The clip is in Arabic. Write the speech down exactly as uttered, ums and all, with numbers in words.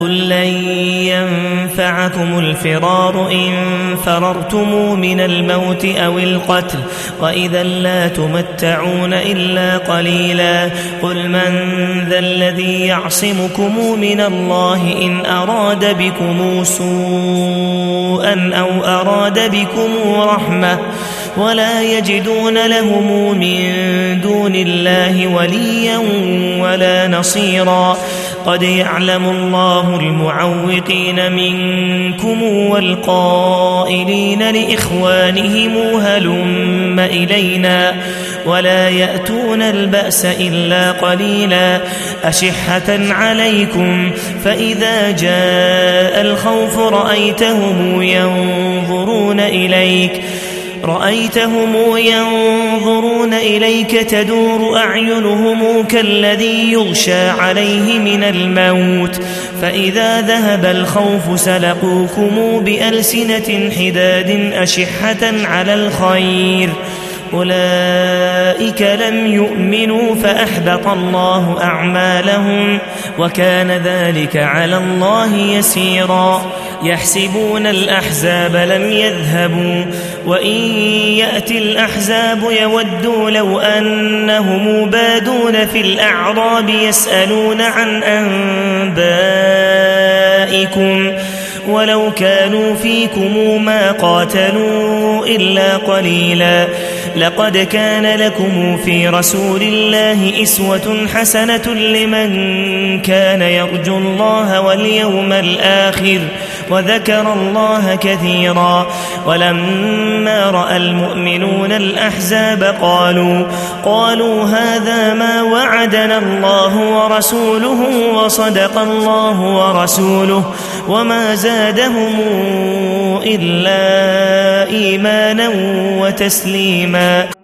قل لن ينفعكم الفرار إن فررتم من الموت أو القتل وإذا لا تمتعون إلا قليلا. قل من ذا الذي يعصمكم من الله إن أراد بكم سوءا أو أراد بكم رحمة ولا يجدون لهم من دون الله وليا ولا نصيرا. قد يعلم الله المعوقين منكم والقائلين لإخوانهم هلم إلينا ولا يأتون البأس إلا قليلا. أشحة عليكم فإذا جاء الخوف رأيتهم ينظرون إليك رأيتهم ينظرون إليك تدور أعينهم كالذي يغشى عليه من الموت فإذا ذهب الخوف سلقوكم بألسنة حداد أشحة على الخير أولئك لم يؤمنوا فأحبط الله أعمالهم وكان ذلك على الله يسيرا. يحسبون الأحزاب لم يذهبوا وإن يأتي الأحزاب يودوا لو أنهم بادون في الأعراب يسألون عن أنبائكم ولو كانوا فيكم ما قاتلوا إلا قليلا. لقد كان لكم في رسول الله أسوة حسنة لمن كان يرجو الله واليوم الآخر وذكر الله كثيرا. ولما رأى المؤمنون الأحزاب قالوا قالوا هذا ما وعدنا الله ورسوله وصدق الله ورسوله وما زادهم إلا إيمانا وتسليما.